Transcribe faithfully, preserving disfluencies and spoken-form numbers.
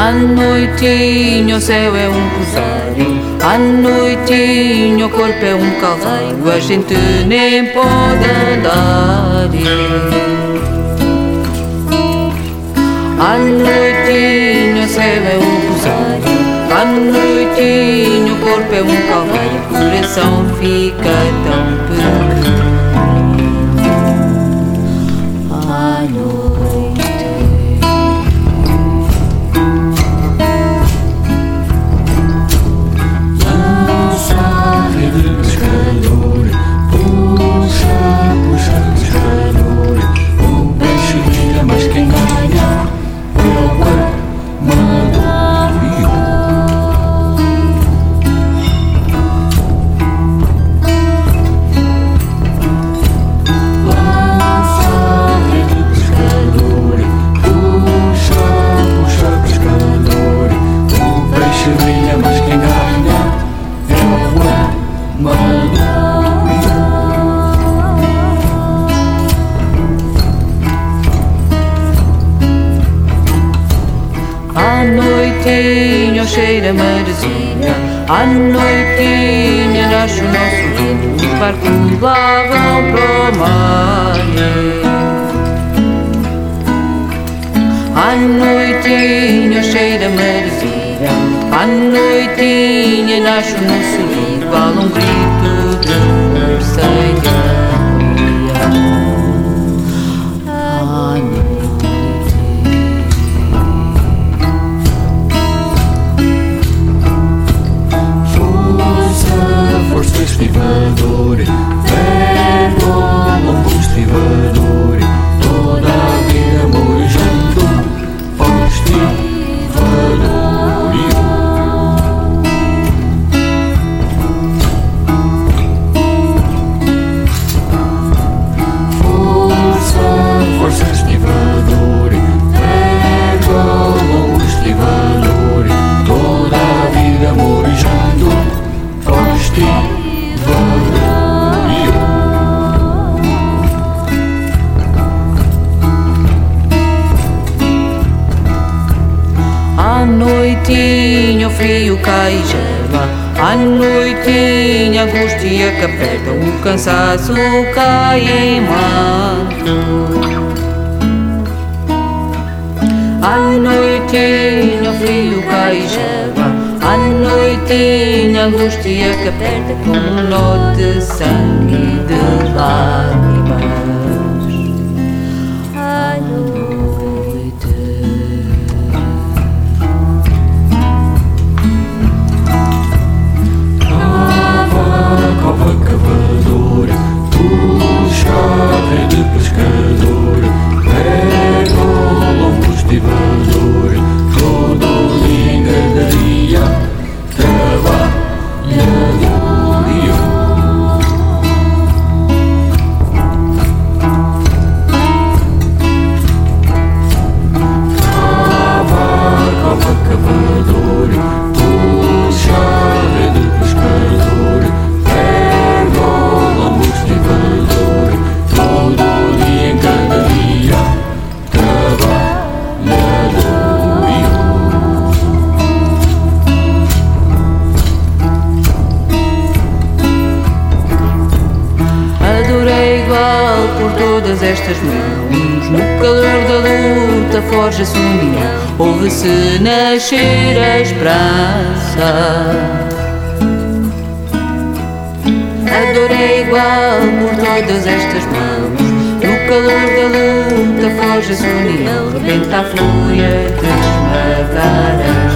À noitinha o céu é um rosário, à noitinha o corpo é um calvário, a gente nem pode andar. À noitinha o céu é um rosário, à noitinha o corpo é um calvário, o coração fica tão pequeno. À noite lança a rede pescador, puxa, puxa pescador, o peixe brilha, mas quem ganha é o armador. Lança a rede pescador, puxa, puxa pescador, o peixe brilha, mas quem ganha é o armador. à noitinha o cheiro a maresia, à noitinha nasce o nosso lindo, os barcos lá vão para o mar. À noitinha o cheiro a maresia, à noitinha nasce o nosso lindo, vale um grito de força e de alegria. À noite Força estivador, verbo longo estivador, toda a vida mojando, ó estivador. Força, força estivador, verbo longo estivador, toda a vida mojando, ó estivador. à noitinha o frio cai e gela, à noitinha a angústia que aperta, o cansaço cai em manto. À noitinha o frio cai e gela, à noitinha a angústia que aperta, com um nó de sangue e de lágrimas. À noite Cova cavador, puxa a rede pescador, pega o longo estivador, todo dia em gadaria, trabalhador. Cava, cova cavador, puxa a rede pescador, todo dia em cada dia, trabalhador. A dor é igual por todas estas mãos, no calor da luta forja-se união, ouve-se nascer a esperança. A dor é igual por todas estas mãos, no calor da luta forja-se união, rebenta a fúria de esmagar as